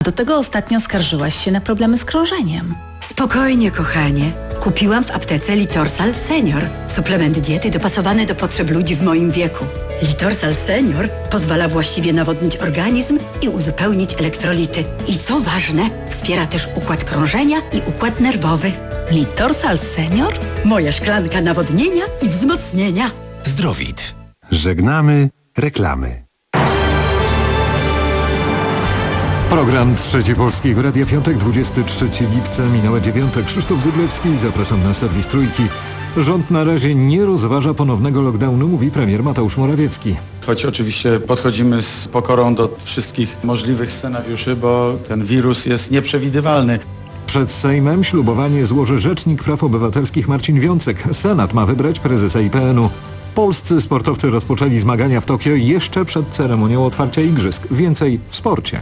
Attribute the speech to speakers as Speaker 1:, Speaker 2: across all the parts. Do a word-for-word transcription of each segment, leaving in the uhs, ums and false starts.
Speaker 1: Do tego ostatnio skarżyłaś się na problemy z krążeniem.
Speaker 2: Spokojnie, kochanie. Kupiłam w aptece Litorsal Senior. Suplement diety dopasowany do potrzeb ludzi w moim wieku. Litorsal Senior pozwala właściwie nawodnić organizm i uzupełnić elektrolity. I co ważne, wspiera też układ krążenia i układ nerwowy.
Speaker 1: Litorsal Senior?
Speaker 2: Moja szklanka nawodnienia i wzmocnienia.
Speaker 3: Zdrowit.
Speaker 4: Żegnamy reklamy.
Speaker 5: Program Trzeci Polskiego Radia, piątek, dwudziestego trzeciego lipca, minęła dziewiąta. Krzysztof Zyblewski, zapraszam na serwis Trójki. Rząd na razie nie rozważa ponownego lockdownu, mówi premier Mateusz Morawiecki.
Speaker 6: Choć oczywiście podchodzimy z pokorą do wszystkich możliwych scenariuszy, bo ten wirus jest nieprzewidywalny.
Speaker 5: Przed Sejmem ślubowanie złoży Rzecznik Praw Obywatelskich Marcin Wiącek. Senat ma wybrać prezesa I P N u. Polscy sportowcy rozpoczęli zmagania w Tokio jeszcze przed ceremonią otwarcia igrzysk. Więcej w sporcie.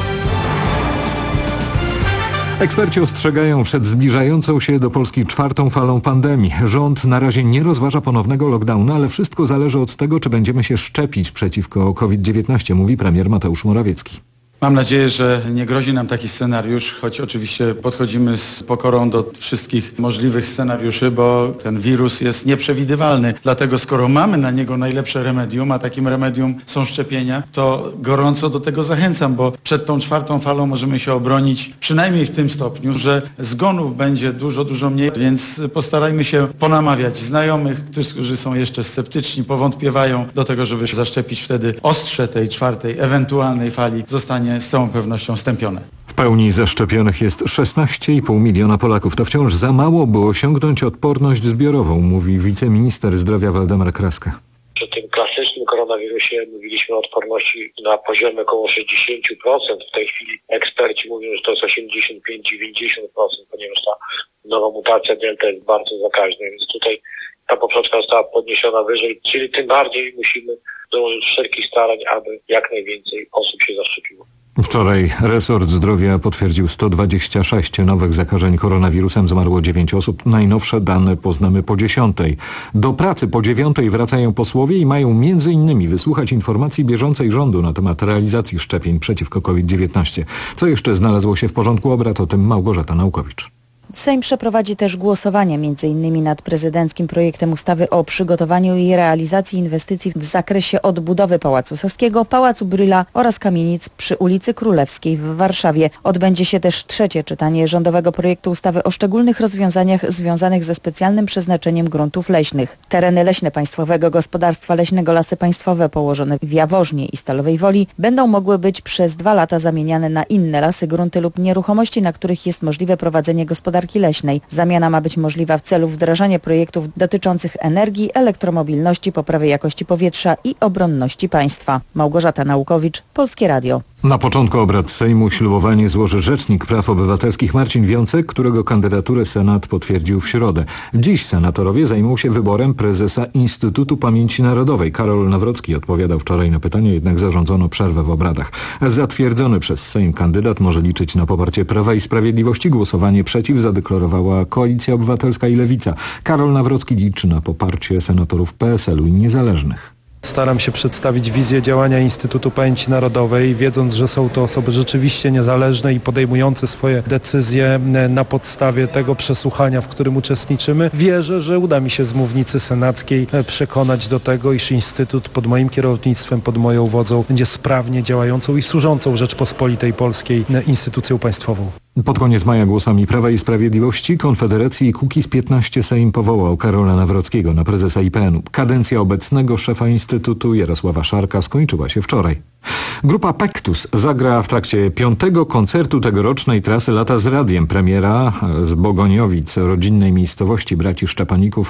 Speaker 5: Eksperci ostrzegają przed zbliżającą się do Polski czwartą falą pandemii. Rząd na razie nie rozważa ponownego lockdownu, ale wszystko zależy od tego, czy będziemy się szczepić przeciwko COVID dziewiętnaście, mówi premier Mateusz Morawiecki.
Speaker 6: Mam nadzieję, że nie grozi nam taki scenariusz, choć oczywiście podchodzimy z pokorą do wszystkich możliwych scenariuszy, bo ten wirus jest nieprzewidywalny. Dlatego skoro mamy na niego najlepsze remedium, a takim remedium są szczepienia, to gorąco do tego zachęcam, bo przed tą czwartą falą możemy się obronić przynajmniej w tym stopniu, że zgonów będzie dużo, dużo mniej, więc postarajmy się ponamawiać znajomych, którzy są jeszcze sceptyczni, powątpiewają do tego, żeby się zaszczepić. Wtedy ostrze tej czwartej, ewentualnej fali zostanie z całą pewnością stępione.
Speaker 5: W pełni zaszczepionych jest szesnaście i pół miliona Polaków. To wciąż za mało, by osiągnąć odporność zbiorową, mówi wiceminister zdrowia Waldemar Kraska.
Speaker 7: Przy tym klasycznym koronawirusie mówiliśmy o odporności na poziomie około sześćdziesiąt procent. W tej chwili eksperci mówią, że to jest osiemdziesiąt pięć do dziewięćdziesięciu procent, ponieważ ta nowa mutacja delta jest bardzo zakaźna, więc tutaj ta poprzeczka została podniesiona wyżej, czyli tym bardziej musimy dołożyć wszelkich starań, aby jak najwięcej osób się zaszczepiło.
Speaker 5: Wczoraj resort zdrowia potwierdził sto dwadzieścia sześć nowych zakażeń koronawirusem, zmarło dziewięć osób. Najnowsze dane poznamy po dziesiątej. Do pracy po dziewiątej wracają posłowie i mają między innymi wysłuchać informacji bieżącej rządu na temat realizacji szczepień przeciwko COVID dziewiętnaście. Co jeszcze znalazło się w porządku obrad, o tym Małgorzata Naukowicz.
Speaker 8: Sejm przeprowadzi też głosowanie między innymi nad prezydenckim projektem ustawy o przygotowaniu i realizacji inwestycji w zakresie odbudowy Pałacu Saskiego, Pałacu Brühla oraz kamienic przy ulicy Królewskiej w Warszawie. Odbędzie się też trzecie czytanie rządowego projektu ustawy o szczególnych rozwiązaniach związanych ze specjalnym przeznaczeniem gruntów leśnych. Tereny leśne Państwowego Gospodarstwa Leśnego Lasy Państwowe położone w Jaworznie i Stalowej Woli będą mogły być przez dwa lata zamieniane na inne lasy, grunty lub nieruchomości, na których jest możliwe prowadzenie gospodarki leśnej. Zamiana ma być możliwa w celu wdrażania projektów dotyczących energii, elektromobilności, poprawy jakości powietrza i obronności państwa. Małgorzata Naukowicz, Polskie Radio.
Speaker 5: Na początku obrad Sejmu ślubowanie złoży Rzecznik Praw Obywatelskich Marcin Wiącek, którego kandydaturę Senat potwierdził w środę. Dziś senatorowie zajmą się wyborem prezesa Instytutu Pamięci Narodowej. Karol Nawrocki odpowiadał wczoraj na pytanie, jednak zarządzono przerwę w obradach. Zatwierdzony przez Sejm kandydat może liczyć na poparcie Prawa i Sprawiedliwości. Głosowanie przeciw zadeklarowała Koalicja Obywatelska i Lewica. Karol Nawrocki liczy na poparcie senatorów P S L u i niezależnych.
Speaker 9: Staram się przedstawić wizję działania Instytutu Pamięci Narodowej, wiedząc, że są to osoby rzeczywiście niezależne i podejmujące swoje decyzje na podstawie tego przesłuchania, w którym uczestniczymy. Wierzę, że uda mi się z mównicy senackiej przekonać do tego, iż Instytut pod moim kierownictwem, pod moją wodzą będzie sprawnie działającą i służącą Rzeczpospolitej Polskiej instytucją państwową.
Speaker 5: Pod koniec maja głosami Prawa i Sprawiedliwości, Konfederacji i Kukiz piętnaście Sejm powołał Karola Nawrockiego na prezesa I P N u. Kadencja obecnego szefa Instytutu Jarosława Szarka skończyła się wczoraj. Grupa Pektus zagra w trakcie piątego koncertu tegorocznej trasy Lata z Radiem. Premiera z Bogoniowic, rodzinnej miejscowości braci Szczepaników,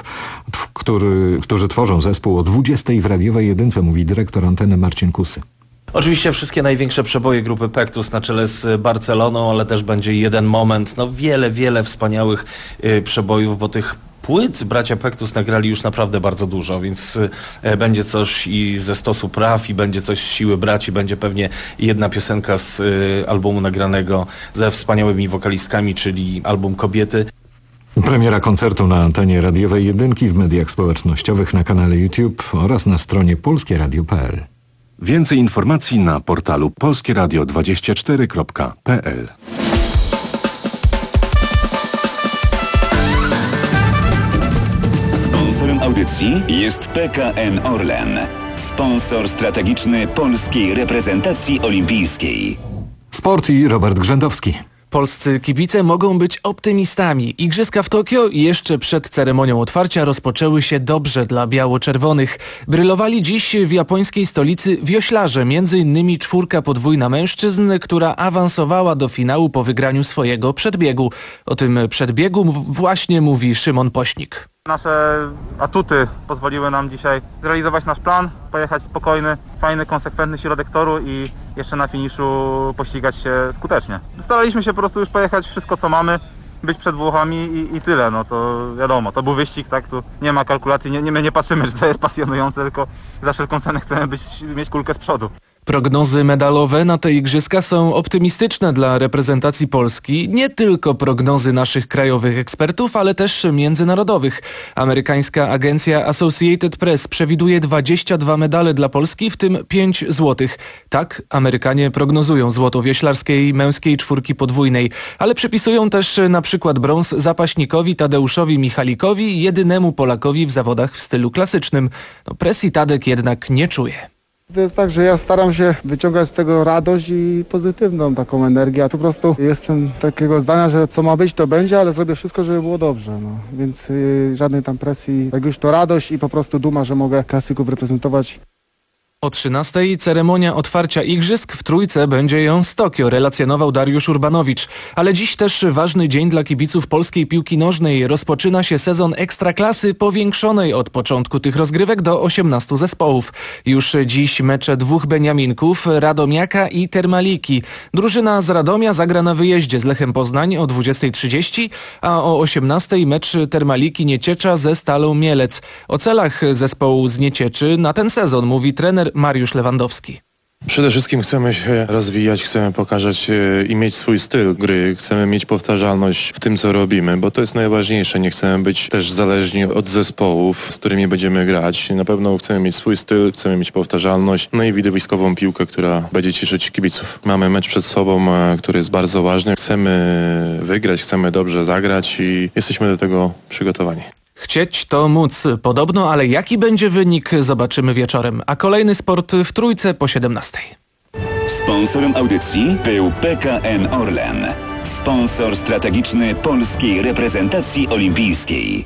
Speaker 5: który, którzy tworzą zespół o dwudziestej w radiowej jedynce, mówi dyrektor anteny Marcin Kusy.
Speaker 10: Oczywiście wszystkie największe przeboje grupy Pektus na czele z Barceloną, ale też będzie jeden moment, no wiele, wiele wspaniałych y, przebojów, bo tych płyt bracia Pektus nagrali już naprawdę bardzo dużo, więc y, będzie coś i ze Stosu Praw, i będzie coś z Siły Braci, będzie pewnie jedna piosenka z y, albumu nagranego ze wspaniałymi wokalistkami, czyli album Kobiety.
Speaker 5: Premiera koncertu na antenie radiowej jedynki, w mediach społecznościowych, na kanale YouTube oraz na stronie polskieradio kropka p l.
Speaker 4: Więcej informacji na portalu polskie radio dwadzieścia cztery kropka p l.
Speaker 3: Sponsorem audycji jest P K N Orlen, sponsor strategiczny polskiej reprezentacji olimpijskiej.
Speaker 5: Sport i Robert Grzędowski.
Speaker 11: Polscy kibice mogą być optymistami. Igrzyska w Tokio jeszcze przed ceremonią otwarcia rozpoczęły się dobrze dla biało-czerwonych. Brylowali dziś w japońskiej stolicy wioślarze, między innymi czwórka podwójna mężczyzn, która awansowała do finału po wygraniu swojego przedbiegu. O tym przedbiegu właśnie mówi Szymon Pośnik.
Speaker 12: Nasze atuty pozwoliły nam dzisiaj zrealizować nasz plan, pojechać spokojny, fajny, konsekwentny środek toru i jeszcze na finiszu pościgać się skutecznie. Staraliśmy się po prostu już pojechać wszystko co mamy, być przed Włochami i, i tyle, no to wiadomo, to był wyścig, tak, tu nie ma kalkulacji, nie, nie, my nie patrzymy, że to jest pasjonujące, tylko za wszelką cenę chcemy być, mieć kulkę z przodu.
Speaker 11: Prognozy medalowe na te igrzyska są optymistyczne dla reprezentacji Polski. Nie tylko prognozy naszych krajowych ekspertów, ale też międzynarodowych. Amerykańska agencja Associated Press przewiduje dwadzieścia dwa medale dla Polski, w tym pięć złotych. Tak, Amerykanie prognozują złoto wioślarskiej męskiej czwórki podwójnej, ale przypisują też na przykład brąz zapaśnikowi Tadeuszowi Michalikowi, jedynemu Polakowi w zawodach w stylu klasycznym. No, presji Tadek jednak nie czuje.
Speaker 13: To jest tak, że ja staram się wyciągać z tego radość i pozytywną taką energię, a tu po prostu jestem takiego zdania, że co ma być to będzie, ale zrobię wszystko, żeby było dobrze, no. Więc yy, żadnej tam presji, jak już to radość i po prostu duma, że mogę klasyków reprezentować.
Speaker 11: O trzynastej ceremonia otwarcia igrzysk, w Trójce będzie ją z Tokio, relacjonował Dariusz Urbanowicz. Ale dziś też ważny dzień dla kibiców polskiej piłki nożnej. Rozpoczyna się sezon ekstraklasy powiększonej od początku tych rozgrywek do osiemnastu zespołów. Już dziś mecze dwóch Beniaminków, Radomiaka i Termaliki. Drużyna z Radomia zagra na wyjeździe z Lechem Poznań o dwudziestej trzydzieści, a o osiemnastej mecz Termaliki Nieciecza ze Stalą Mielec. O celach zespołu z Niecieczy na ten sezon mówi trener Mariusz Lewandowski.
Speaker 14: Przede wszystkim chcemy się rozwijać, chcemy pokazać e, i mieć swój styl gry, chcemy mieć powtarzalność w tym, co robimy, bo to jest najważniejsze. Nie chcemy być też zależni od zespołów, z którymi będziemy grać. Na pewno chcemy mieć swój styl, chcemy mieć powtarzalność, no i widowiskową piłkę, która będzie cieszyć kibiców. Mamy mecz przed sobą, e, który jest bardzo ważny. Chcemy wygrać, chcemy dobrze zagrać i jesteśmy do tego przygotowani.
Speaker 11: Chcieć to móc. Podobno, ale jaki będzie wynik, zobaczymy wieczorem. A kolejny sport w Trójce po siedemnastej.
Speaker 3: Sponsorem audycji był P K N Orlen, sponsor strategiczny polskiej reprezentacji olimpijskiej.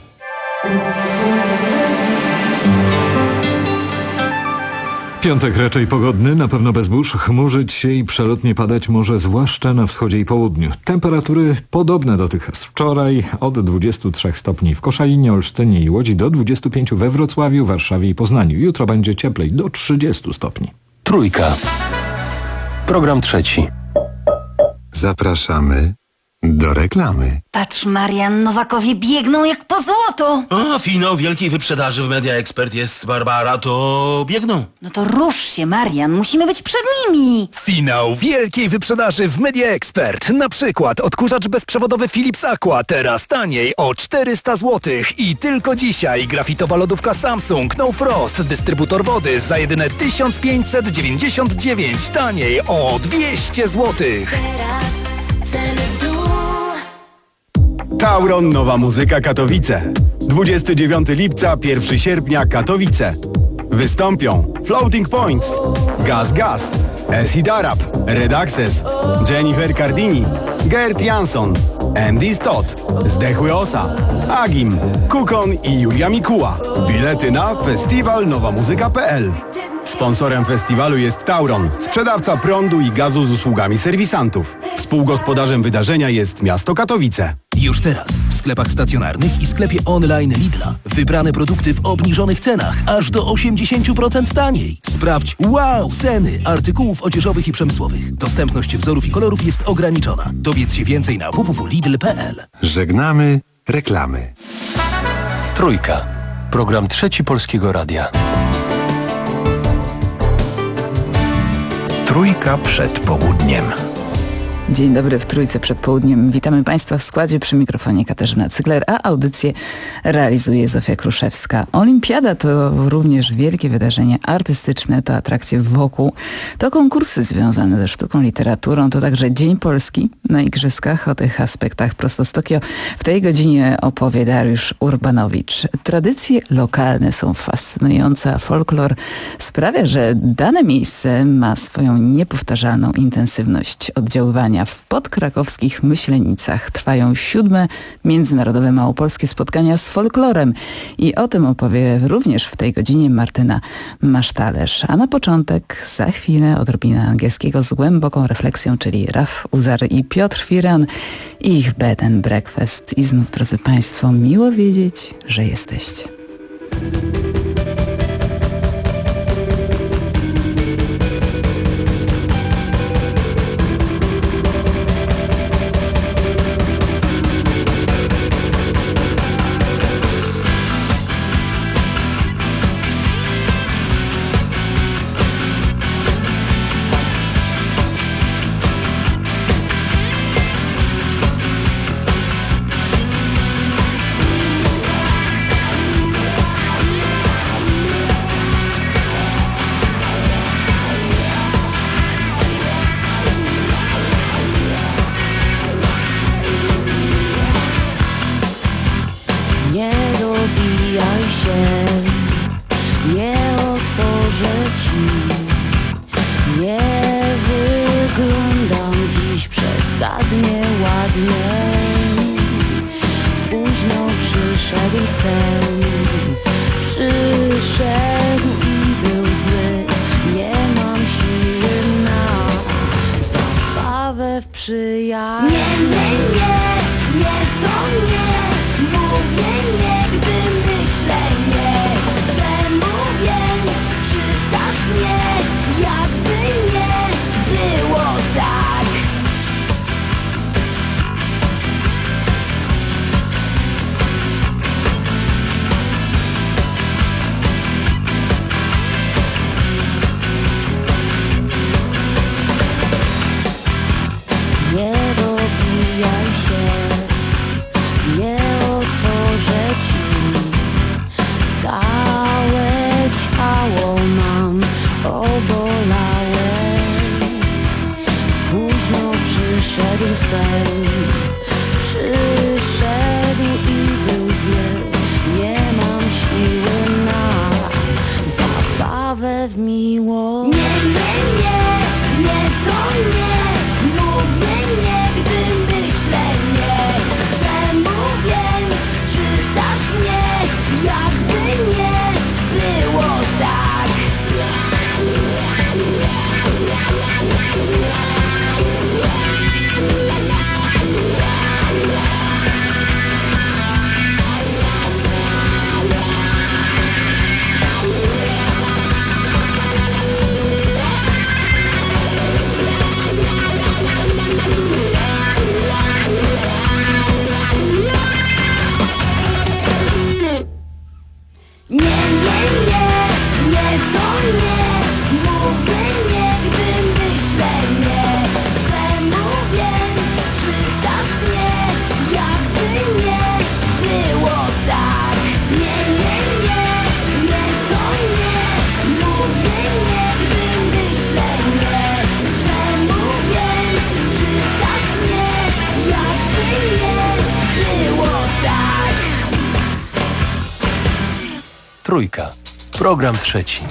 Speaker 5: Piątek raczej pogodny, na pewno bez burz, chmurzyć się i przelotnie padać może zwłaszcza na wschodzie i południu. Temperatury podobne do tych z wczoraj, od dwudziestu trzech stopni w Koszalinie, Olsztynie i Łodzi do dwudziestu pięciu we Wrocławiu, Warszawie i Poznaniu. Jutro będzie cieplej, do trzydziestu stopni.
Speaker 15: Trójka. Program trzeci.
Speaker 4: Zapraszamy do reklamy.
Speaker 16: Patrz, Marian, Nowakowie biegną jak po złoto.
Speaker 17: O, finał wielkiej wyprzedaży w Media Expert jest, Barbara, to biegną.
Speaker 16: No to rusz się, Marian, musimy być przed nimi.
Speaker 18: Finał wielkiej wyprzedaży w Media Expert. Na przykład odkurzacz bezprzewodowy Philips Aqua, teraz taniej o czterysta złotych. I tylko dzisiaj grafitowa lodówka Samsung No Frost, dystrybutor wody za jedyne tysiąc pięćset dziewięćdziesiąt dziewięć, taniej o dwieście złotych.
Speaker 19: Teraz ceny w dół.
Speaker 20: Tauron Nowa Muzyka Katowice. dwudziestego dziewiątego lipca, pierwszego sierpnia Katowice. Wystąpią Floating Points, Gaz Gaz, Acid Arab, Red Access, Jennifer Cardini, Gert Jansson, Andy Stott, Zdechły Osa, Agim, Kukon i Julia Mikuła. Bilety na festiwal nowa muzyka kropka p l. Sponsorem festiwalu jest Tauron, sprzedawca prądu i gazu z usługami serwisantów. Współgospodarzem wydarzenia jest miasto Katowice.
Speaker 15: Już teraz w sklepach stacjonarnych i sklepie online Lidla wybrane produkty w obniżonych cenach, aż do osiemdziesiąt procent taniej. Sprawdź wow ceny artykułów odzieżowych i przemysłowych. Dostępność wzorów i kolorów jest ograniczona. Dowiedz się więcej na w w w kropka lidl kropka p l.
Speaker 4: Żegnamy reklamy.
Speaker 15: Trójka. Program trzeci Polskiego Radia.
Speaker 21: Trójka przed południem. Dzień dobry w Trójce przed południem. Witamy Państwa w składzie, przy mikrofonie Katarzyna Cygler, a audycję realizuje Zofia Kruszewska. Olimpiada to również wielkie wydarzenie artystyczne, to atrakcje wokół, to konkursy związane ze sztuką, literaturą, to także Dzień Polski na Igrzyskach. O tych aspektach prosto z Tokio w tej godzinie opowie Dariusz Urbanowicz. Tradycje lokalne są fascynujące, a folklor sprawia, że dane miejsce ma swoją niepowtarzalną intensywność oddziaływania. W podkrakowskich Myślenicach trwają siódme międzynarodowe małopolskie spotkania z folklorem i o tym opowie również w tej godzinie Martyna Masztalerz. A na początek za chwilę odrobina angielskiego z głęboką refleksją, czyli Raf Uzar i Piotr Firan i ich Bed and Breakfast. I znów, drodzy Państwo, miło wiedzieć, że jesteście.
Speaker 15: Trójka. Program trzeci.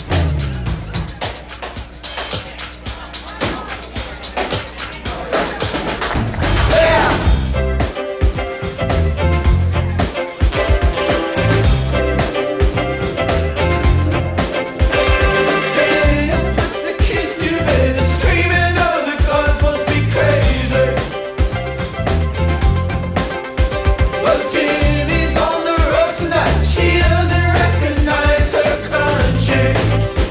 Speaker 19: She doesn't recognize her country.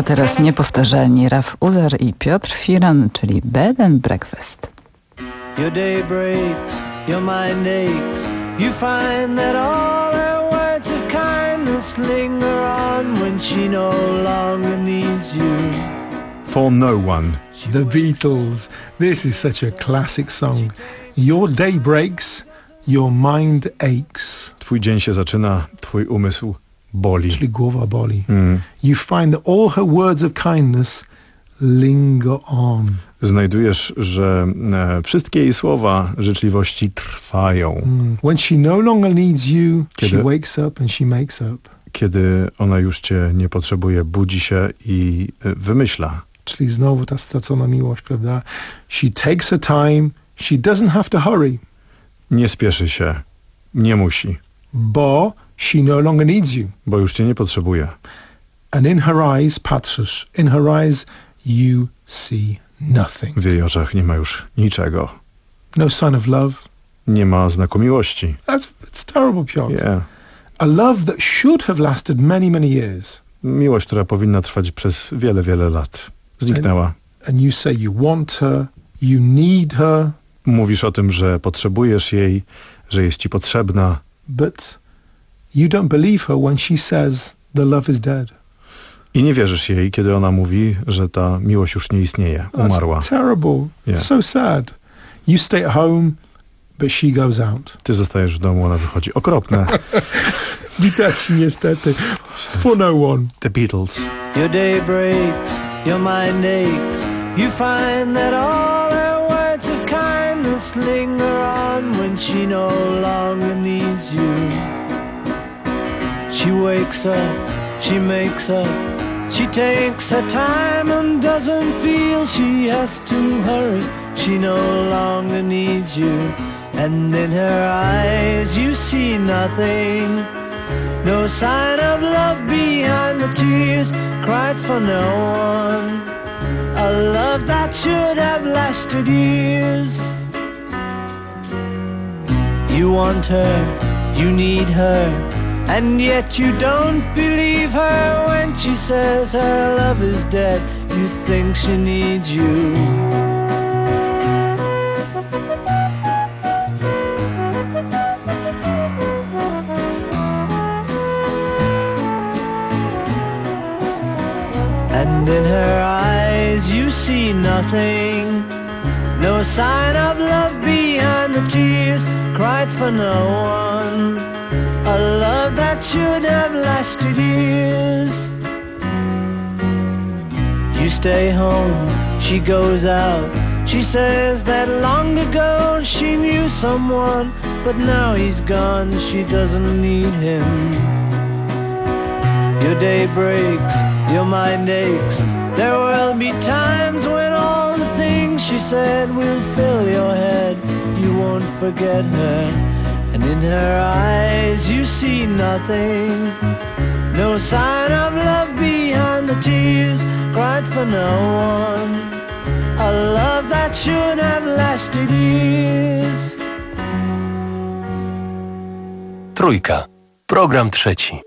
Speaker 21: teraz niepowtarzalni Raf Uzar i Piotr Firan, czyli Bed and Breakfast.
Speaker 1: Your day breaks, your mind aches. You find that all her words of kindness linger on when she no longer needs you.
Speaker 22: For No One. The Beatles. This is such a classic song. Your day breaks, your mind aches.
Speaker 5: Twój dzień się zaczyna, twój umysł boli.
Speaker 22: Czyli głowa boli.
Speaker 5: Mm.
Speaker 22: You find that all her words of kindness linger on.
Speaker 5: Znajdujesz, że e, wszystkie jej słowa życzliwości trwają.
Speaker 22: Mm. When she no longer needs you,
Speaker 5: Kiedy...
Speaker 22: she wakes up and she makes up.
Speaker 5: Kiedy ona już cię nie potrzebuje, budzi się i e, wymyśla.
Speaker 22: Czyli znowu ta stracona miłość, prawda? She takes her time, she doesn't have to hurry.
Speaker 5: Nie spieszy się, nie musi.
Speaker 22: Bo she no longer needs you.
Speaker 5: Bo już cię nie potrzebuje.
Speaker 22: And in her eyes, patrzysz, in her eyes you see nothing.
Speaker 5: W jej oczach nie ma już niczego.
Speaker 22: No sign of love.
Speaker 5: Nie ma znaku miłości.
Speaker 22: That's, that's terrible, Piotr.
Speaker 5: Yeah.
Speaker 22: A love that should have lasted many, many years.
Speaker 5: Miłość, która powinna trwać przez wiele, wiele lat. Zniknęła.
Speaker 22: And, and you say you want her, you need her.
Speaker 5: Mówisz o tym, że potrzebujesz jej, że jest ci potrzebna.
Speaker 22: But you don't believe her when she says the love is dead.
Speaker 5: I nie wierzysz jej, kiedy ona mówi, że ta miłość już nie istnieje, umarła.
Speaker 22: That's terrible.
Speaker 5: Yeah.
Speaker 22: So sad. You stay at home, but she goes out.
Speaker 5: Ty zostajesz w domu, ona wychodzi. Okropne.
Speaker 22: Widać niestety. For no one.
Speaker 5: The Beatles.
Speaker 1: Your day breaks, your mind aches. You find that all her words of kindness linger on when she no longer needs you. She wakes up, she makes up. She takes her time and doesn't feel she has to hurry. She no longer needs you. And in her eyes you see nothing. No sign of love behind the tears cried for no one. A love that should have lasted years. You want her, you need her, and yet you don't believe her when she says her love is dead. You think she needs you. And in her eyes you see nothing. No sign of love behind the tears cried for no one. A love that should have lasted years. You stay home, she goes out. She says that long ago she knew someone, but now he's gone, she doesn't need him. Your day breaks, your mind aches. There will be times when all the things she said will fill your head. You won't forget her, and in her eyes you see nothing. No sign of love behind the tears cried for no one. A love that should have lasted years.
Speaker 23: Trójka. Program trzeci.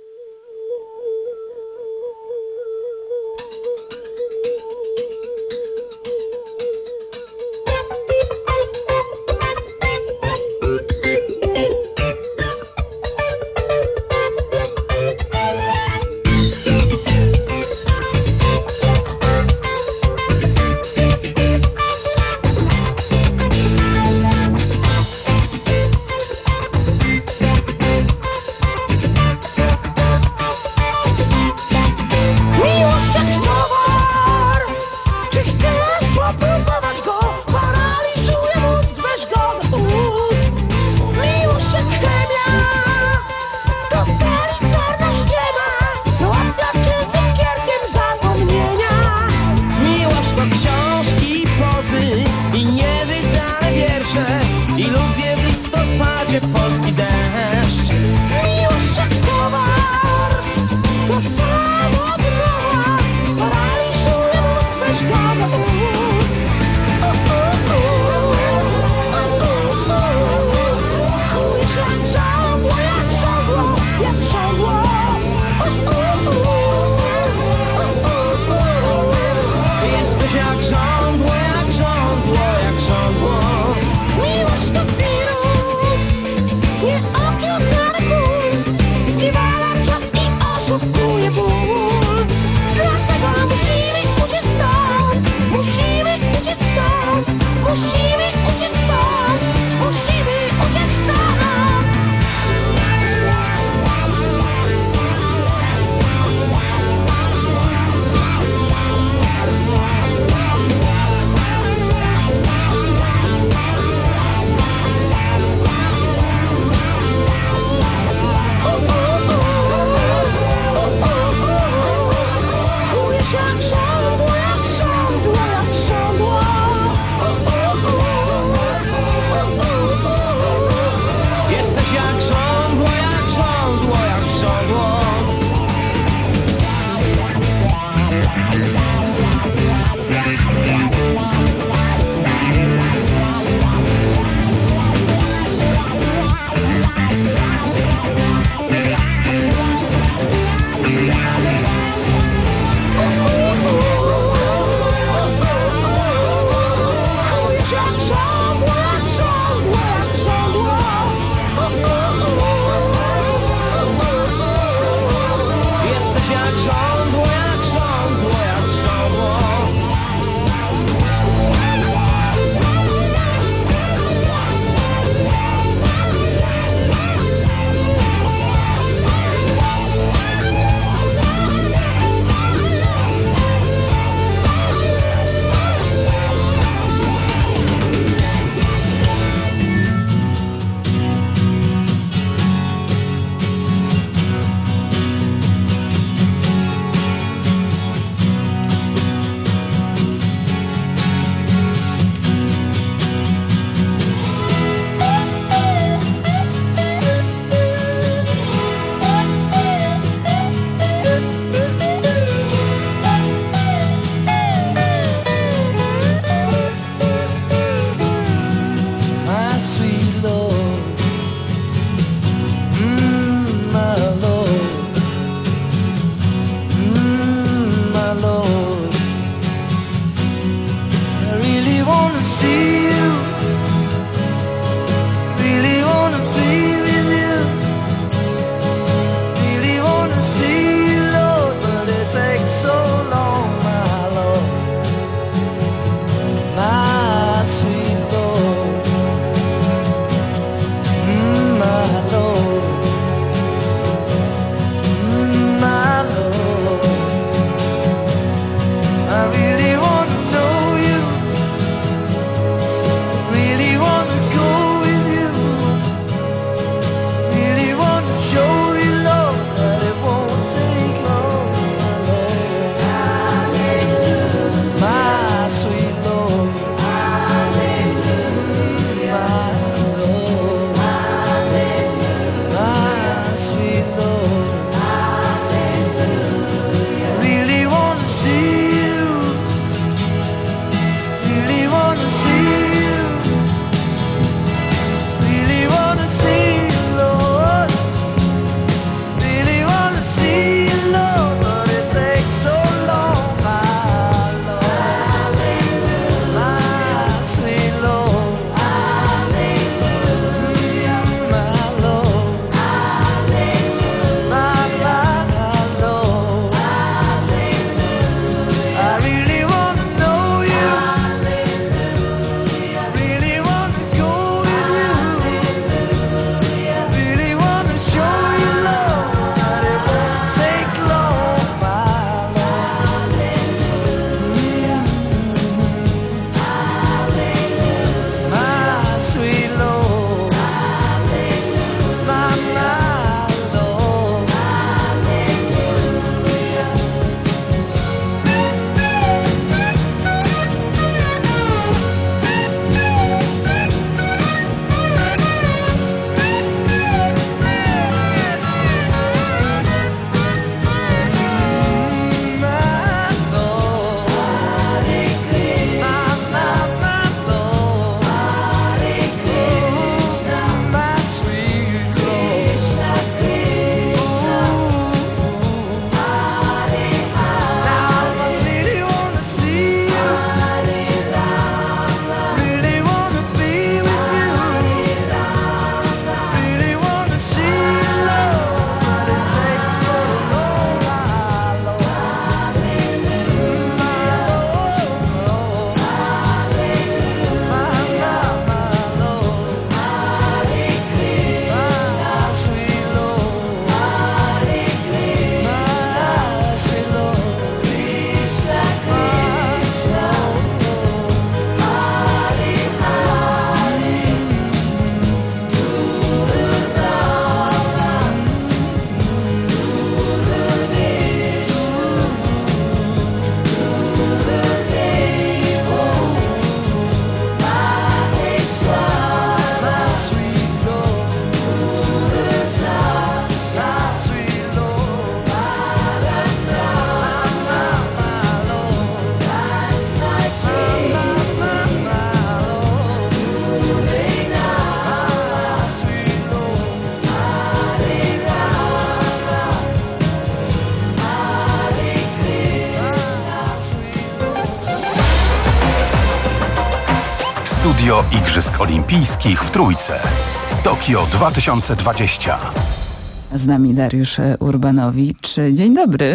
Speaker 2: Studio Igrzysk Olimpijskich w Trójce. Tokio dwa tysiące dwadzieścia.
Speaker 21: Z nami Dariusz Urbanowicz. Dzień dobry.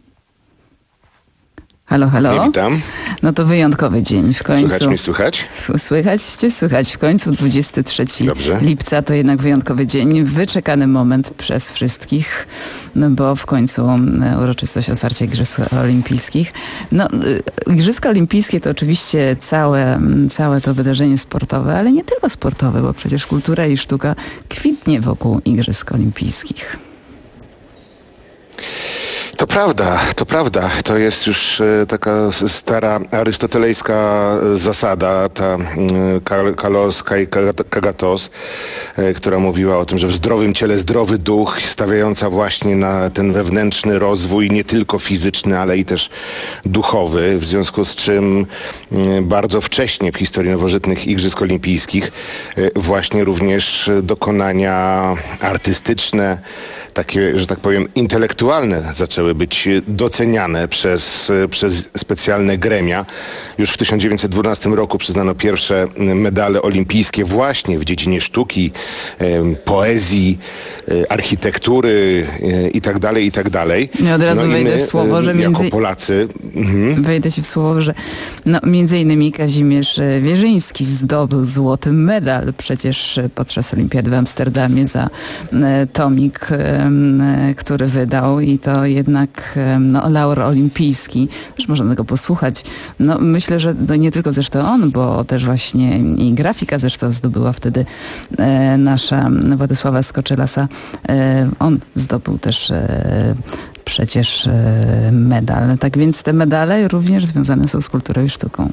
Speaker 21: Halo, halo.
Speaker 6: Nie, witam.
Speaker 21: No to wyjątkowy dzień w końcu.
Speaker 6: Słychać mnie, słychać?
Speaker 21: Słychać cię, słychać. W końcu dwudziestego trzeciego
Speaker 6: Dobrze.
Speaker 21: lipca to jednak wyjątkowy dzień. Wyczekany moment przez wszystkich, no bo w końcu uroczystość otwarcia Igrzysk Olimpijskich. No, Igrzyska Olimpijskie to oczywiście całe, całe to wydarzenie sportowe, ale nie tylko sportowe, bo przecież kultura i sztuka kwitnie wokół Igrzysk Olimpijskich.
Speaker 6: To prawda, to prawda. To jest już e, taka stara arystotelejska zasada, ta e, kalos kai kagatos, e, która mówiła o tym, że w zdrowym ciele zdrowy duch, stawiająca właśnie na ten wewnętrzny rozwój, nie tylko fizyczny, ale i też duchowy, w związku z czym e, bardzo wcześnie w historii nowożytnych Igrzysk Olimpijskich e, właśnie również dokonania artystyczne, takie, że tak powiem, intelektualne zaczęły być doceniane przez, przez specjalne gremia. Już w tysiąc dziewięćset dwunastym roku przyznano pierwsze medale olimpijskie właśnie w dziedzinie sztuki, poezji, architektury i tak dalej, i tak dalej.
Speaker 21: I od razu
Speaker 6: no
Speaker 21: wejdę
Speaker 6: my,
Speaker 21: w słowo, że między...
Speaker 6: jako Polacy... Mhm.
Speaker 21: Wejdę ci w słowo, że no, między innymi Kazimierz Wierzyński zdobył złoty medal przecież podczas Olimpiady w Amsterdamie za e, tomik, e, który wydał i to jednak e, no, laur olimpijski. Też można tego posłuchać. No, myślę, że to nie tylko zresztą on, bo też właśnie i grafika zresztą zdobyła wtedy e, nasza Władysława Skoczylasa. E, on zdobył też e, przecież e, medal. Tak więc te medale również związane są z kulturą i sztuką.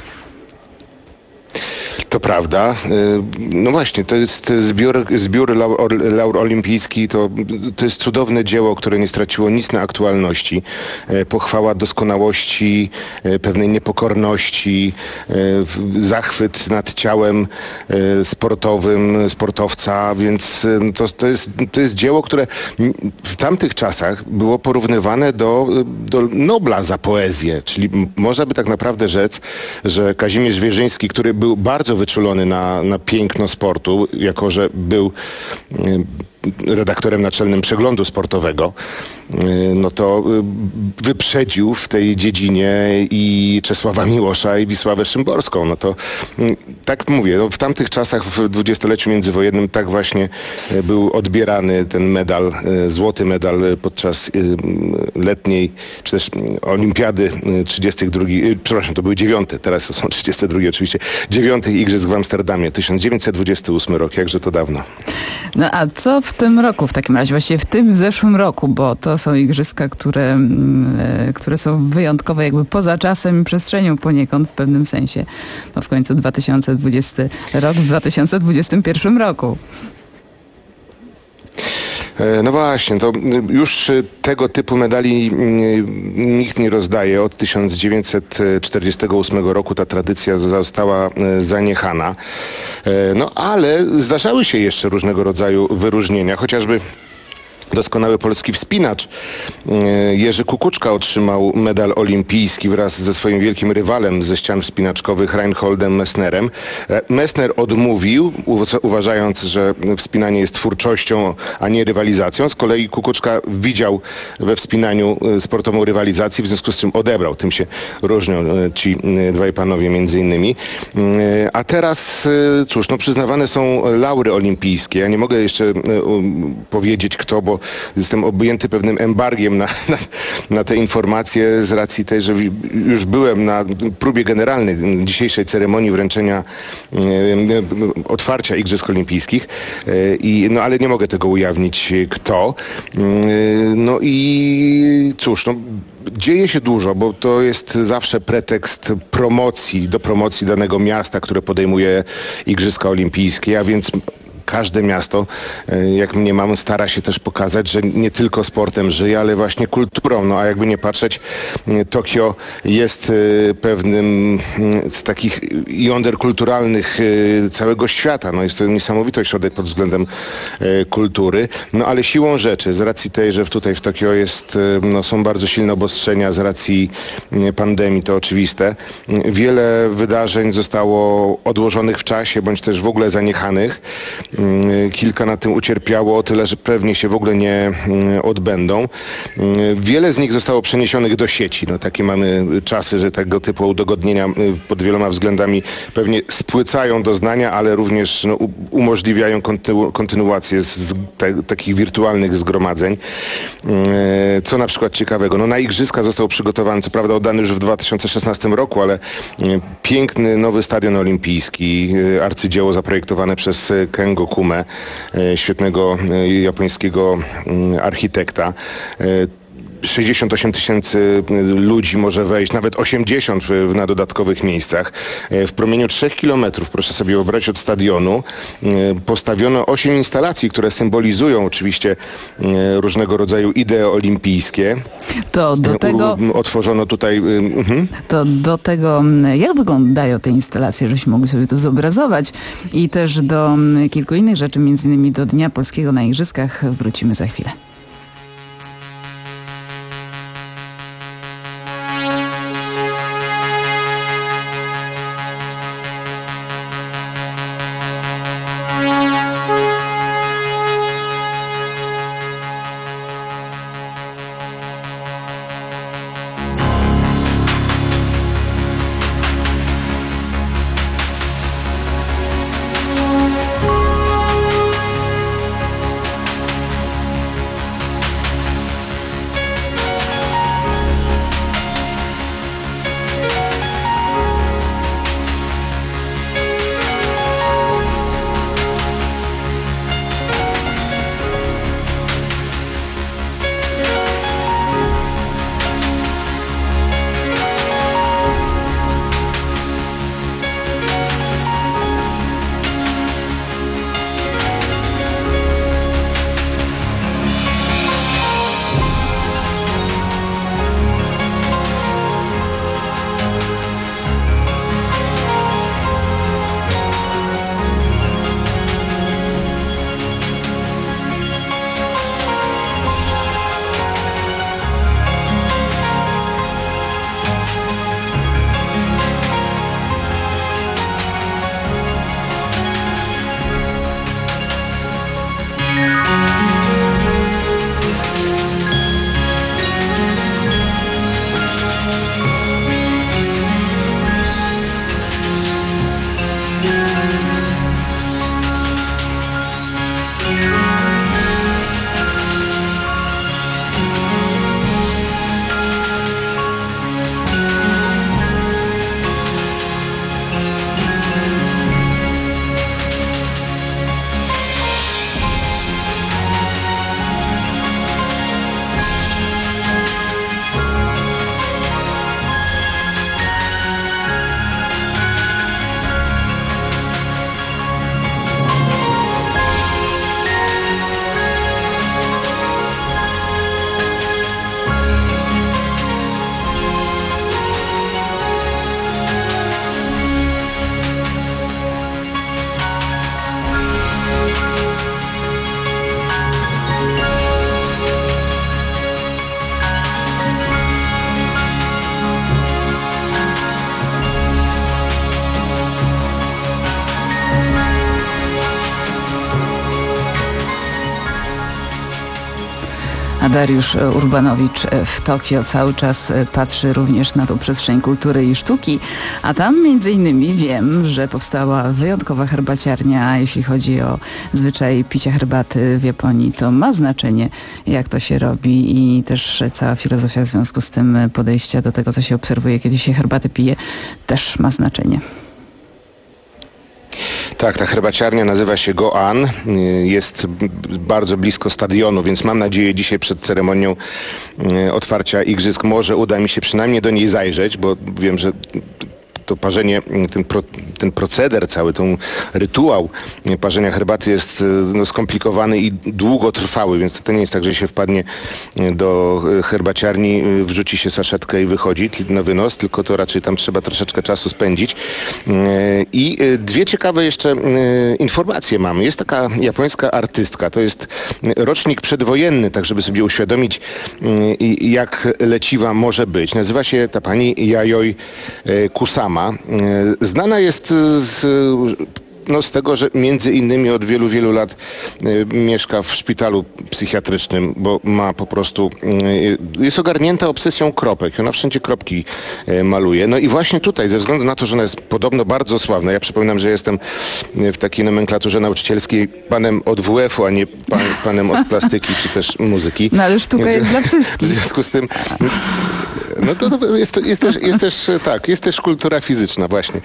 Speaker 6: To prawda. No właśnie, to jest zbiór, zbiór laur, laur olimpijski, to, to jest cudowne dzieło, które nie straciło nic na aktualności. Pochwała doskonałości, pewnej niepokorności, zachwyt nad ciałem sportowym sportowca, więc to, to, jest, to jest dzieło, które w tamtych czasach było porównywane do, do Nobla za poezję, czyli można by tak naprawdę rzec, że Kazimierz Wierzyński, który był bardzo wyczulony na, na piękno sportu, jako że był redaktorem naczelnym Przeglądu Sportowego, no to wyprzedził w tej dziedzinie i Czesława Miłosza i Wisławę Szymborską. No to tak mówię, no w tamtych czasach w dwudziestoleciu międzywojennym tak właśnie był odbierany ten medal, złoty medal podczas letniej, czy też olimpiady trzydziestej drugiej, przepraszam, to były dziewiąte, teraz to są trzydzieste drugie oczywiście, dziewiątych Igrzysk w Amsterdamie, tysiąc dziewięćset dwudziesty ósmy rok, jakże to dawno.
Speaker 21: No a co w tym roku w takim razie, właściwie w tym w zeszłym roku, bo to są igrzyska, które, które są wyjątkowe jakby poza czasem i przestrzenią poniekąd w pewnym sensie. No w końcu dwa tysiące dwudziesty rok w dwa tysiące dwudziestym pierwszym roku.
Speaker 6: No właśnie, to już tego typu medali nikt nie rozdaje. Od tysiąc dziewięćset czterdziestego ósmego roku ta tradycja została zaniechana. No ale zdarzały się jeszcze różnego rodzaju wyróżnienia, chociażby doskonały polski wspinacz Jerzy Kukuczka otrzymał medal olimpijski wraz ze swoim wielkim rywalem ze ścian wspinaczkowych Reinholdem Messnerem. Messner odmówił, uważając, że wspinanie jest twórczością, a nie rywalizacją. Z kolei Kukuczka widział we wspinaniu sportową rywalizację, w związku z czym odebrał. Tym się różnią ci dwaj panowie między innymi. A teraz, cóż, no przyznawane są laury olimpijskie. Ja nie mogę jeszcze powiedzieć kto, bo jestem objęty pewnym embargiem na, na, na te informacje z racji tej, że już byłem na próbie generalnej dzisiejszej ceremonii wręczenia e, otwarcia Igrzysk Olimpijskich, e, i, no ale nie mogę tego ujawnić kto. E, no i cóż, no dzieje się dużo, bo to jest zawsze pretekst promocji, do promocji danego miasta, które podejmuje Igrzyska Olimpijskie, a więc każde miasto, jak mniemam, stara się też pokazać, że nie tylko sportem żyje, ale właśnie kulturą. No a jakby nie patrzeć, Tokio jest pewnym z takich jąder kulturalnych całego świata. No jest to niesamowity ośrodek pod względem kultury. No ale siłą rzeczy, z racji tej, że tutaj w Tokio jest, no, są bardzo silne obostrzenia z racji pandemii, to oczywiste. Wiele wydarzeń zostało odłożonych w czasie, bądź też w ogóle zaniechanych. Kilka na tym ucierpiało o tyle, że pewnie się w ogóle nie odbędą. Wiele z nich zostało przeniesionych do sieci. No, takie mamy czasy, że tego typu udogodnienia pod wieloma względami pewnie spłycają doznania, ale również no, umożliwiają kontynu- kontynuację z, z te, takich wirtualnych zgromadzeń. Co na przykład ciekawego? No, na Igrzyska został przygotowany, co prawda oddany już w dwa tysiące szesnastym roku, ale piękny nowy stadion olimpijski, arcydzieło zaprojektowane przez Kengo Kume, świetnego japońskiego architekta. sześćdziesiąt osiem tysięcy ludzi może wejść, nawet osiemdziesiąt w, na dodatkowych miejscach. W promieniu trzech kilometrów, proszę sobie wyobrazić, od stadionu postawiono osiem instalacji, które symbolizują oczywiście różnego rodzaju idee olimpijskie.
Speaker 21: To do tego...
Speaker 6: U, otworzono tutaj... Uh-huh.
Speaker 21: To do tego, jak wyglądają te instalacje, żebyśmy mogli sobie to zobrazować, i też do kilku innych rzeczy, między innymi do Dnia Polskiego na Igrzyskach, wrócimy za chwilę. A Dariusz Urbanowicz w Tokio cały czas patrzy również na tą przestrzeń kultury i sztuki, a tam między innymi wiem, że powstała wyjątkowa herbaciarnia. Jeśli chodzi o zwyczaj picia herbaty w Japonii, to ma znaczenie, jak to się robi, i też cała filozofia w związku z tym podejścia do tego, co się obserwuje, kiedy się herbatę pije, też ma znaczenie.
Speaker 6: Tak, ta herbaciarnia nazywa się Go-An, jest bardzo blisko stadionu, więc mam nadzieję dzisiaj przed ceremonią otwarcia igrzysk może uda mi się przynajmniej do niej zajrzeć, bo wiem, że to parzenie, ten, pro, ten proceder cały, ten rytuał parzenia herbaty jest no, skomplikowany i długotrwały, więc to nie jest tak, że się wpadnie do herbaciarni, wrzuci się saszetkę i wychodzi na wynos, tylko to raczej tam trzeba troszeczkę czasu spędzić. I dwie ciekawe jeszcze informacje mamy. Jest taka japońska artystka, to jest rocznik przedwojenny, tak żeby sobie uświadomić, jak leciwa może być. Nazywa się ta pani Yayoi Kusama. Znana jest z No z tego, że między innymi od wielu, wielu lat y, mieszka w szpitalu psychiatrycznym, bo ma po prostu, y, jest ogarnięta obsesją kropek. Ona wszędzie kropki y, maluje. No i właśnie tutaj, ze względu na to, że ona jest podobno bardzo sławna, ja przypominam, że jestem w takiej nomenklaturze nauczycielskiej panem od W F-u, a nie pan, panem od plastyki, czy też muzyki.
Speaker 21: No ale sztuka jest dla wszystkich.
Speaker 6: W związku z tym... No to, to jest, jest, też, jest też, tak, jest też kultura fizyczna właśnie.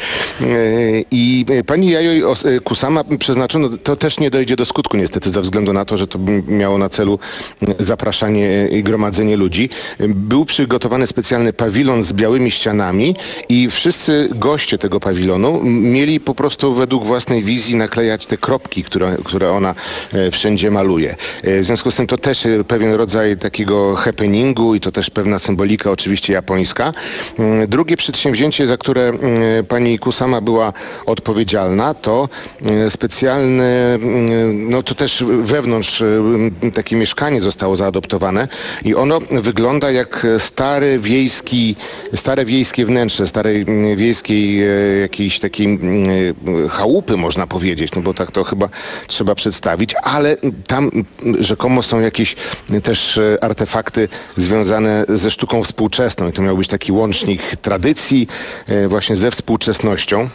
Speaker 6: I pani Yayoi Kusama przeznaczono, to też nie dojdzie do skutku niestety, ze względu na to, że to miało na celu zapraszanie i gromadzenie ludzi. Był przygotowany specjalny pawilon z białymi ścianami i wszyscy goście tego pawilonu mieli po prostu według własnej wizji naklejać te kropki, które, które ona wszędzie maluje. W związku z tym to też pewien rodzaj takiego happeningu i to też pewna symbolika oczywiście japońska. Drugie przedsięwzięcie, za które pani Kusama była odpowiedzialna, to specjalne, no to też wewnątrz takie mieszkanie zostało zaadoptowane i ono wygląda jak stary wiejski, stare wiejskie wnętrze, starej wiejskiej jakiejś takiej chałupy można powiedzieć, no bo tak to chyba trzeba przedstawić, ale tam rzekomo są jakieś też artefakty związane ze sztuką współczesną i to miał być taki łącznik tradycji właśnie ze współczesnością.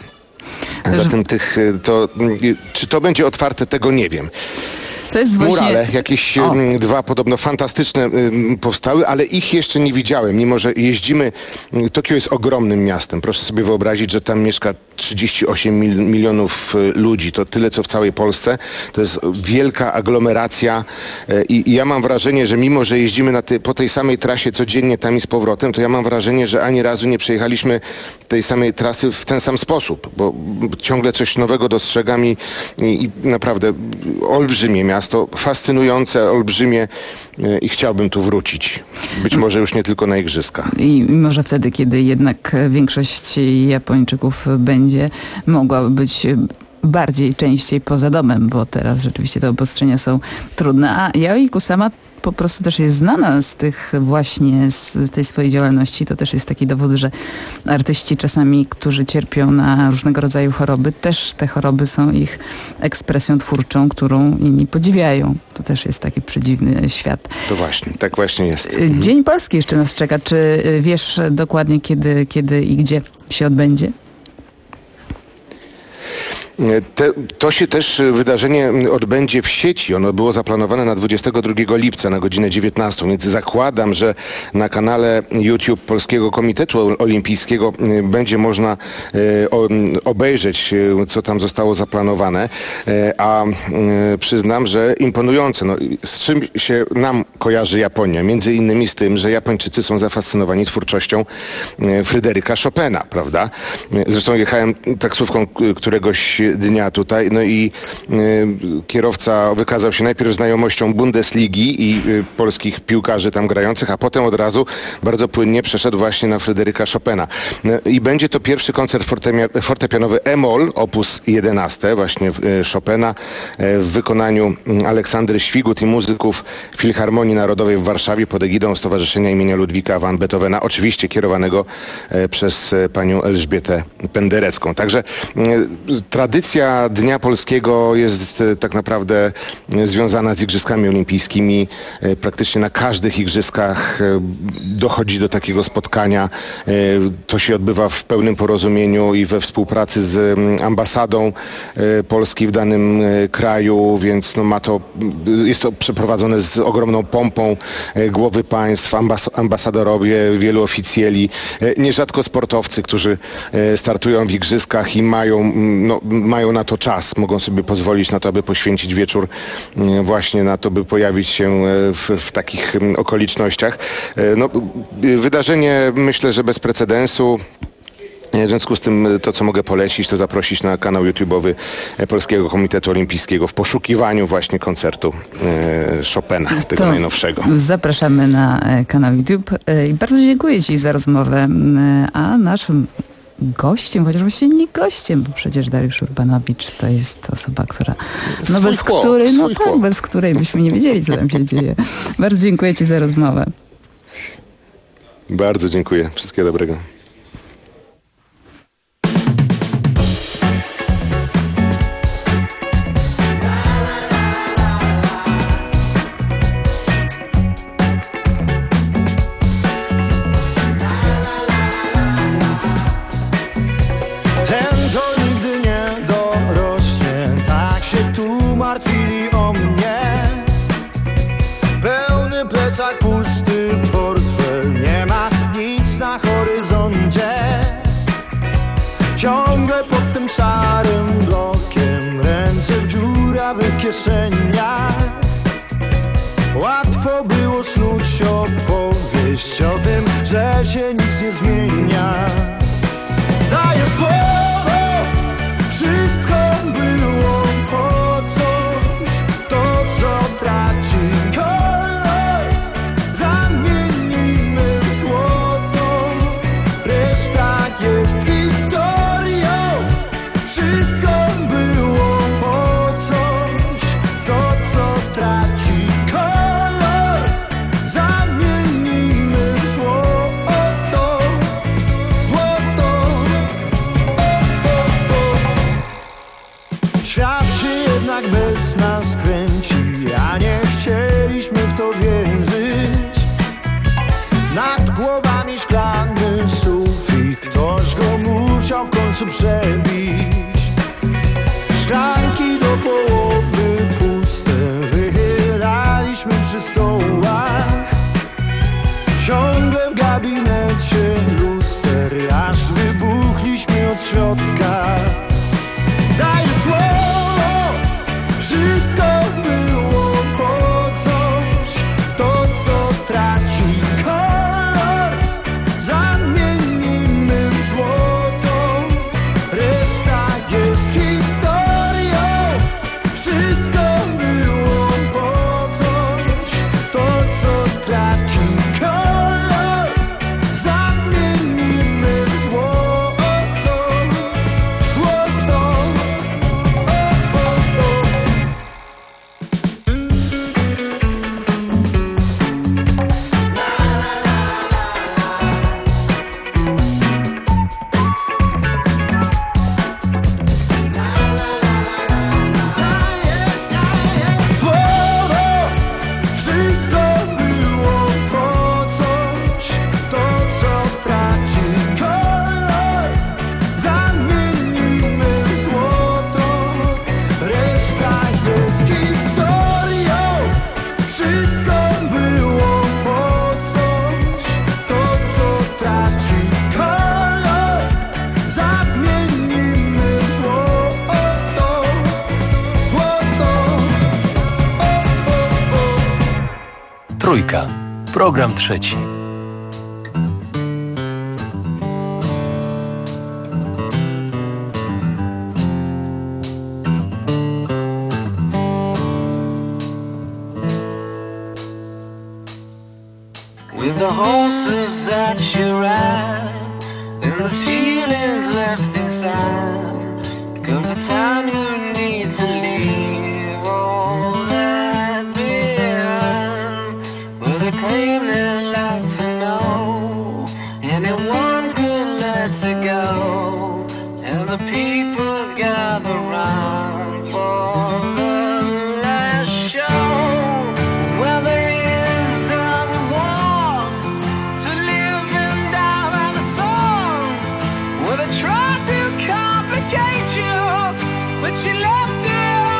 Speaker 6: Zatem tych, to, czy to będzie otwarte, tego nie wiem.
Speaker 21: To jest właśnie...
Speaker 6: Murale, jakieś o. dwa podobno fantastyczne y, powstały, ale ich jeszcze nie widziałem, mimo że jeździmy. Tokio jest ogromnym miastem. Proszę sobie wyobrazić, że tam mieszka trzydzieści osiem mil, milionów ludzi. To tyle, co w całej Polsce. To jest wielka aglomeracja y, i ja mam wrażenie, że mimo, że jeździmy na ty, po tej samej trasie codziennie tam i z powrotem, to ja mam wrażenie, że ani razu nie przejechaliśmy tej samej trasy w ten sam sposób, bo ciągle coś nowego dostrzegam i, i, i naprawdę olbrzymie miasto. To fascynujące, olbrzymie i chciałbym tu wrócić. Być może już nie tylko na igrzyska.
Speaker 21: I może wtedy, kiedy jednak większość Japończyków będzie mogła być bardziej, częściej poza domem, bo teraz rzeczywiście te obostrzenia są trudne. A Yayoi Kusama po prostu też jest znana z tych właśnie, z tej swojej działalności. To też jest taki dowód, że artyści czasami, którzy cierpią na różnego rodzaju choroby, też te choroby są ich ekspresją twórczą, którą inni podziwiają. To też jest taki przedziwny świat.
Speaker 6: To właśnie, tak właśnie jest.
Speaker 21: Dzień Polski jeszcze nas czeka. Czy wiesz dokładnie, kiedy, kiedy i gdzie się odbędzie?
Speaker 6: Te, to się też wydarzenie odbędzie w sieci. Ono było zaplanowane na dwudziestego drugiego lipca na godzinę dziewiętnastą, więc zakładam, że na kanale YouTube Polskiego Komitetu Olimpijskiego będzie można obejrzeć, co tam zostało zaplanowane. A przyznam, że imponujące. No, z czym się nam kojarzy Japonia? Między innymi z tym, że Japończycy są zafascynowani twórczością Fryderyka Chopina, prawda? Zresztą jechałem taksówką któregoś dnia tutaj, no i y, kierowca wykazał się najpierw znajomością Bundesligi i y, polskich piłkarzy tam grających, a potem od razu bardzo płynnie przeszedł właśnie na Fryderyka Chopina. Y, I będzie to pierwszy koncert fortepianowy E-moll opus jedenaście, właśnie y, Chopina y, w wykonaniu Aleksandry Świgut i muzyków Filharmonii Narodowej w Warszawie pod egidą Stowarzyszenia imienia Ludwika van Beethovena, oczywiście kierowanego y, przez y, panią Elżbietę Penderecką. Także y, tradycja Dnia Polskiego jest tak naprawdę związana z Igrzyskami Olimpijskimi. Praktycznie na każdych igrzyskach dochodzi do takiego spotkania. To się odbywa w pełnym porozumieniu i we współpracy z ambasadą Polski w danym kraju, więc no ma to, jest to przeprowadzone z ogromną pompą. Głowy państw, ambas ambasadorowie, wielu oficjeli, nierzadko sportowcy, którzy startują w igrzyskach i mają no, mają na to czas, mogą sobie pozwolić na to, aby poświęcić wieczór właśnie na to, by pojawić się w, w takich okolicznościach. No, wydarzenie myślę, że bez precedensu. W związku z tym to, co mogę polecić, to zaprosić na kanał YouTube'owy Polskiego Komitetu Olimpijskiego w poszukiwaniu właśnie koncertu e, Chopina, tego
Speaker 21: to
Speaker 6: najnowszego.
Speaker 21: Zapraszamy na kanał YouTube i bardzo dziękuję Ci za rozmowę. A naszym gościem, chociaż właściwie nie gościem, bo przecież Dariusz Urbanowicz to jest osoba, która, no bez
Speaker 6: chłop,
Speaker 21: której, no tak,
Speaker 6: chłop.
Speaker 21: bez której byśmy nie wiedzieli, co tam się dzieje. Bardzo dziękuję Ci za rozmowę.
Speaker 6: Bardzo dziękuję. Wszystkiego dobrego.
Speaker 1: Ten to nigdy nie dorośnie, tak się tu martwili o mnie. Pełny plecak, pusty portfel, nie ma nic na horyzoncie. Ciągle pod tym szarym blokiem, ręce w dziurawych kieszeniach. Łatwo było snuć opowieść o tym, że się nic nie zmienia. Daję słowo, wszystko było po coś. To, co traci kolor, zamienimy w złoto. Reszta jest historią. Wszystko było po coś. To, co traci kolor, zamienimy w złoto. Złoto. Świat się jednak bez nas kręci, a nie chcieliśmy w to wierzyć. Nad głowami szklany sufit, ktoś go musiał w końcu przebić. Szklanki do połowy puste, wychylaliśmy przy stołach. Ciągle w gabinecie luster, aż wybuchliśmy od środka. Daję słowo, wszystko było po coś. To, co traci kolor, zamienimy w złoto. Reszta jest historią. Wszystko było po coś. To, co traci kolor, zamienimy w złoto. Złoto. Słowo, wszystko było po coś. To, co traci kolor, zamienimy w złoto. Reszta jest historią. Wszystko było po coś. To, co traci kolor, zamienimy w złoto. Złoto.
Speaker 23: Trójka. Program trzeci.
Speaker 1: With the horses that you ride and the feelings left inside, comes a time you need to leave all that behind. Well, they claim they'd like to know anyone could let it go, and the people gather round for the last show. Well, there is someone to live and die by the song. Well, they try to complicate you, but you left it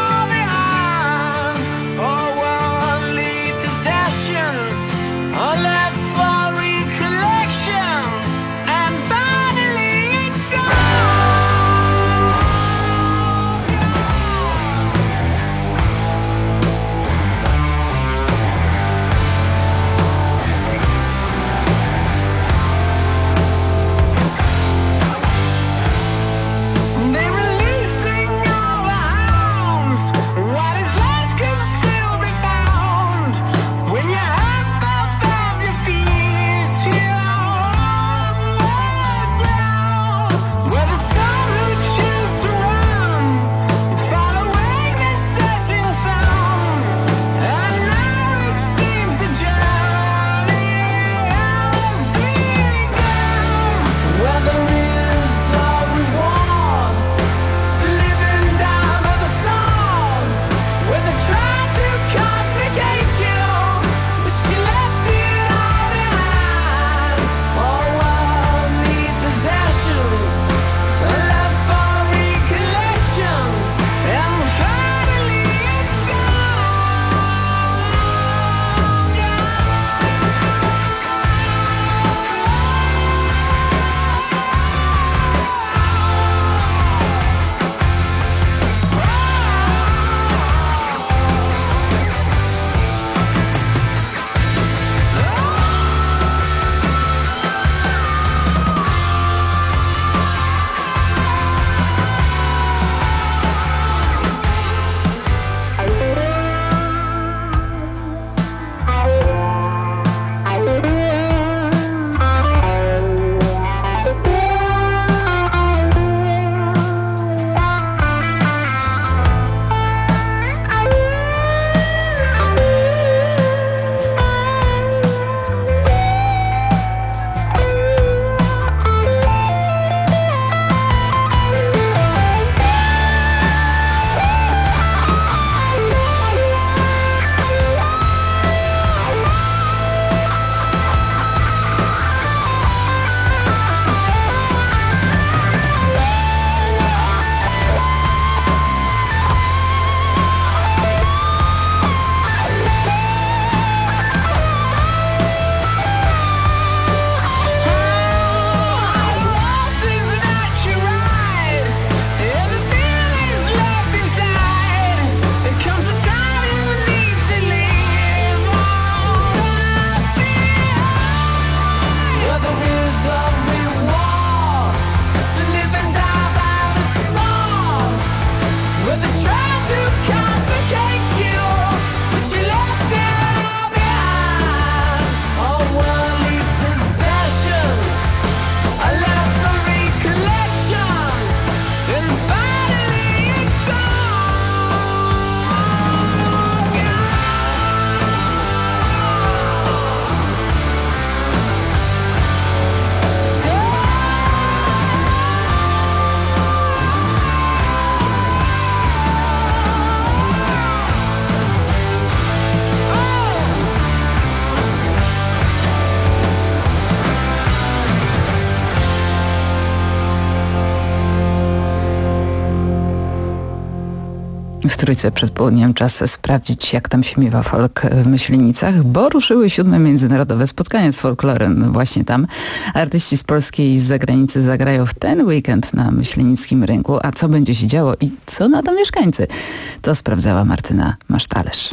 Speaker 21: Trójce przed południem czas sprawdzić, jak tam się miewa folk w Myślenicach, bo ruszyły siódme międzynarodowe spotkania z folklorem właśnie tam. Artyści z Polski i z zagranicy zagrają w ten weekend na myślenickim rynku. A co będzie się działo i co na to mieszkańcy? To sprawdzała Martyna Masztalerz.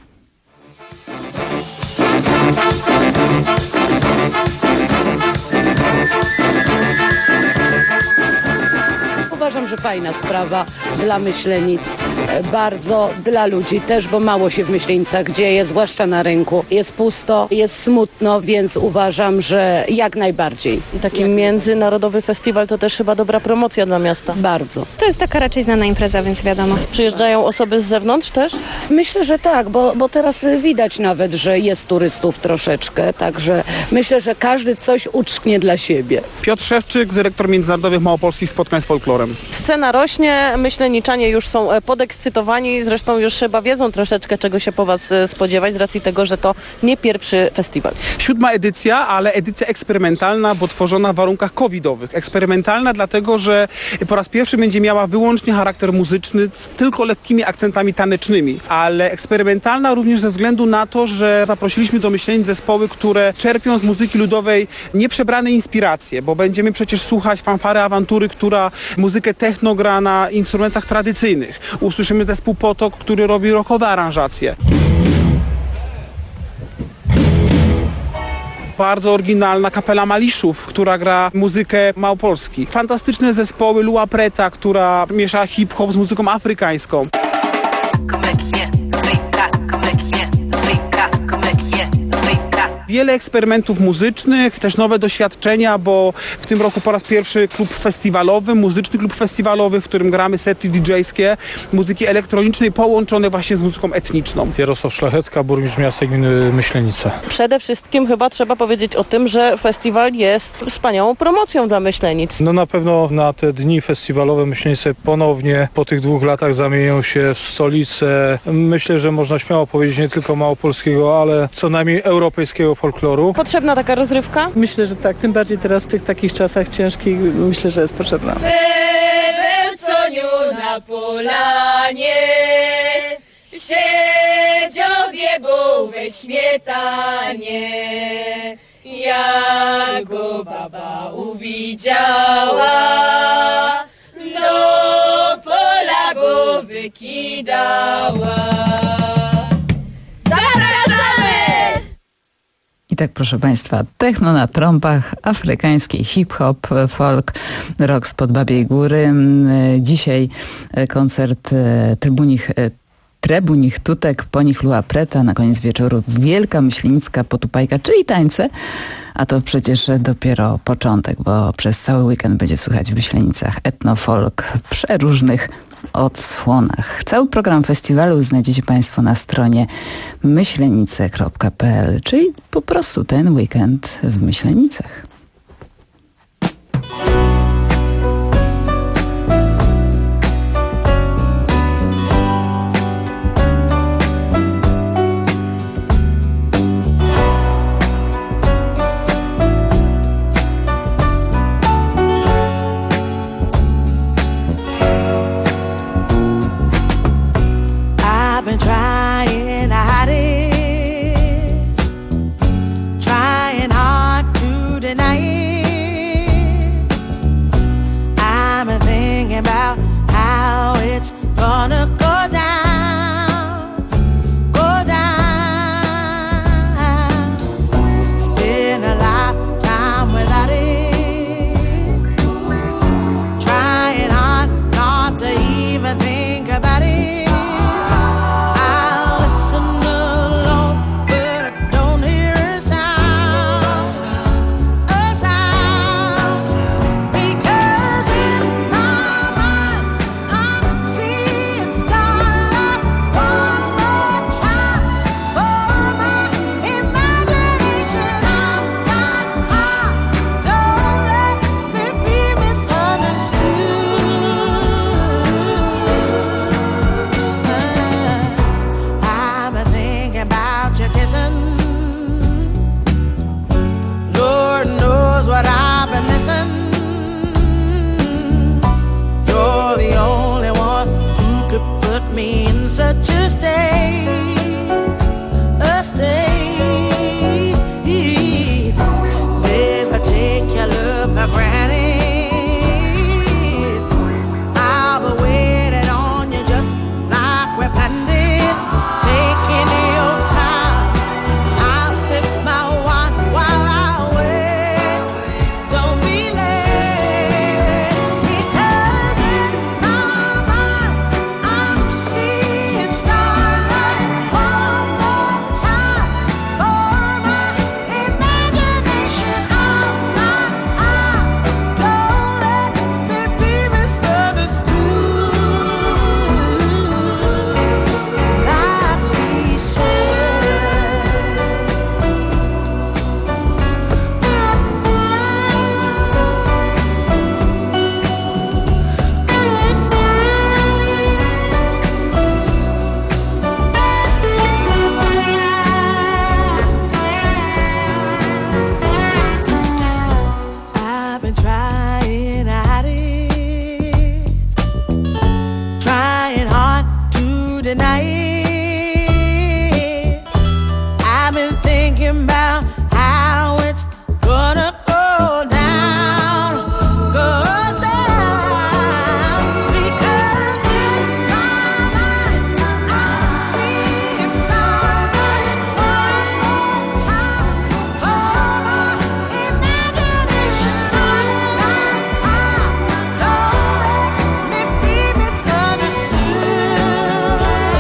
Speaker 7: Uważam, że fajna sprawa dla Myślenic, bardzo dla ludzi też, bo mało się w Myślenicach dzieje, zwłaszcza na rynku. Jest pusto, jest smutno, więc uważam, że jak najbardziej.
Speaker 8: Taki jak międzynarodowy festiwal to też chyba dobra promocja dla miasta.
Speaker 7: Bardzo.
Speaker 8: To jest taka raczej znana impreza, więc wiadomo. Przyjeżdżają osoby z zewnątrz też?
Speaker 7: Myślę, że tak, bo, bo teraz widać nawet, że jest turystów troszeczkę, także myślę, że każdy coś uczknie dla siebie.
Speaker 9: Piotr Szewczyk, dyrektor Międzynarodowych Małopolskich Spotkań z Folklorem.
Speaker 8: Scena rośnie, myśleniczanie już są podekscytowani, zresztą już chyba wiedzą troszeczkę, czego się po was spodziewać z racji tego, że to nie pierwszy festiwal.
Speaker 9: Siódma edycja, ale edycja eksperymentalna, bo tworzona w warunkach covidowych. Eksperymentalna dlatego, że po raz pierwszy będzie miała wyłącznie charakter muzyczny z tylko lekkimi akcentami tanecznymi, ale eksperymentalna również ze względu na to, że zaprosiliśmy do Myślenic zespoły, które czerpią z muzyki ludowej nieprzebrane inspiracje, bo będziemy przecież słuchać fanfary awantury, która muzykę techno gra na instrumentach tradycyjnych. Usłyszymy zespół Potok, który robi rockowe aranżacje. Bardzo oryginalna kapela Maliszów, która gra muzykę małopolski. Fantastyczne zespoły Lua Preta, która miesza hip-hop z muzyką afrykańską. Wiele eksperymentów muzycznych, też nowe doświadczenia, bo w tym roku po raz pierwszy klub festiwalowy, muzyczny klub festiwalowy, w którym gramy sety didżejskie, muzyki elektronicznej połączone właśnie z muzyką etniczną.
Speaker 24: Jarosław Szlachetka, burmistrz miasta i gminy Myślenice.
Speaker 8: Przede wszystkim chyba trzeba powiedzieć o tym, że festiwal jest wspaniałą promocją dla Myślenic.
Speaker 24: No na pewno na te dni festiwalowe Myślenice ponownie po tych dwóch latach zamienią się w stolicę. Myślę, że można śmiało powiedzieć nie tylko małopolskiego, ale co najmniej europejskiego folkloru.
Speaker 8: Potrzebna taka rozrywka?
Speaker 25: Myślę, że tak. Tym bardziej teraz w tych takich czasach ciężkich myślę, że jest potrzebna.
Speaker 26: Bełconiu na polanie siedziowie był we śmietanie. Jak go baba uwidziała, no pola go wykidała.
Speaker 21: I tak, proszę Państwa, techno na trąbach, afrykański hip-hop, folk, rock spod Babiej Góry. Dzisiaj koncert Trybunich, Trebunich Tutek, po nich Lua Preta, na koniec wieczoru Wielka Myślenicka Potupajka, czyli tańce. A to przecież dopiero początek, bo przez cały weekend będzie słychać w Myślenicach etno-folk w przeróżnych odsłonach. Cały program festiwalu znajdziecie Państwo na stronie myślenice kropka p l, czyli po prostu ten weekend w Myślenicach.
Speaker 1: Me in I've been thinking about how it's gonna go down, go down, because in my mind I'm seeing somebody one more time. Oh, my imagination running like high. Don't let me be misunderstood,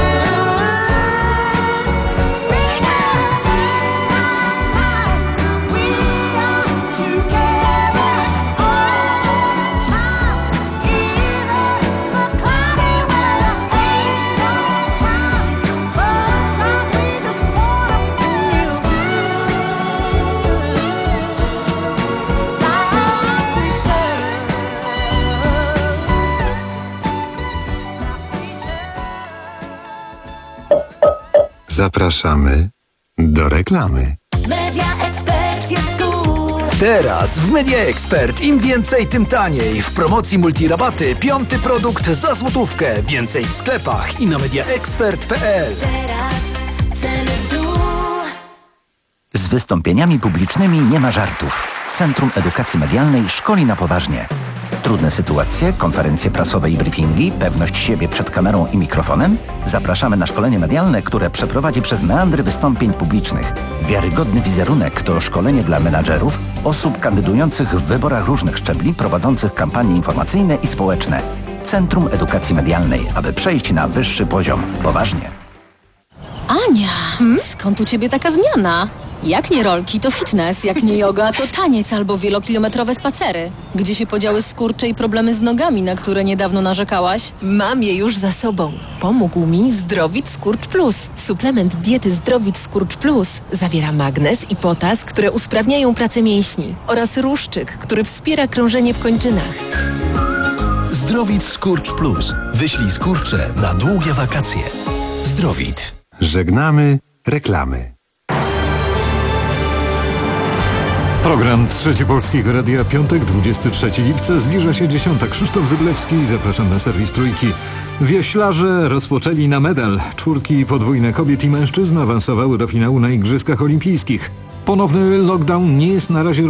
Speaker 1: because in my mind we are together all the time. Even the cloudy weather ain't no crime. Sometimes we just wanna feel good, like we said.
Speaker 4: Zapraszamy do reklamy.
Speaker 19: Media Expert jest cool.
Speaker 18: Teraz w Media Expert im więcej, tym taniej. W promocji multirabaty piąty produkt za złotówkę. Więcej w sklepach i na mediaexpert kropka p l.
Speaker 19: Teraz ceny w dół.
Speaker 3: Z wystąpieniami publicznymi nie ma żartów. Centrum Edukacji Medialnej szkoli na poważnie. Trudne sytuacje, konferencje prasowe i briefingi, pewność siebie przed kamerą i mikrofonem? Zapraszamy na szkolenie medialne, które przeprowadzi przez meandry wystąpień publicznych. Wiarygodny wizerunek to szkolenie dla menadżerów, osób kandydujących w wyborach różnych szczebli, prowadzących kampanie informacyjne i społeczne. Centrum Edukacji Medialnej, aby przejść na wyższy poziom. Poważnie.
Speaker 10: Ania, skąd u ciebie taka zmiana? Jak nie rolki, to fitness, jak nie yoga, to taniec albo wielokilometrowe spacery. Gdzie się podziały skurcze i problemy z nogami, na które niedawno narzekałaś?
Speaker 11: Mam je już za sobą. Pomógł mi Zdrowit Skurcz Plus. Suplement diety Zdrowit Skurcz Plus zawiera magnez i potas, które usprawniają pracę mięśni, oraz ruszczyk, który wspiera krążenie w kończynach.
Speaker 15: Zdrowit Skurcz Plus. Wyślij skurcze na długie wakacje. Zdrowit.
Speaker 4: Żegnamy reklamy.
Speaker 5: Program Trzeci Polskiego Radia, piątek, dwudziestego trzeciego lipca, zbliża się dziesiąta. Krzysztof Zyblewski, zapraszam na serwis Trójki. Wioślarze rozpoczęli na medal. Czwórki podwójne kobiet i mężczyzn awansowały do finału na Igrzyskach Olimpijskich. Ponowny lockdown nie jest na razie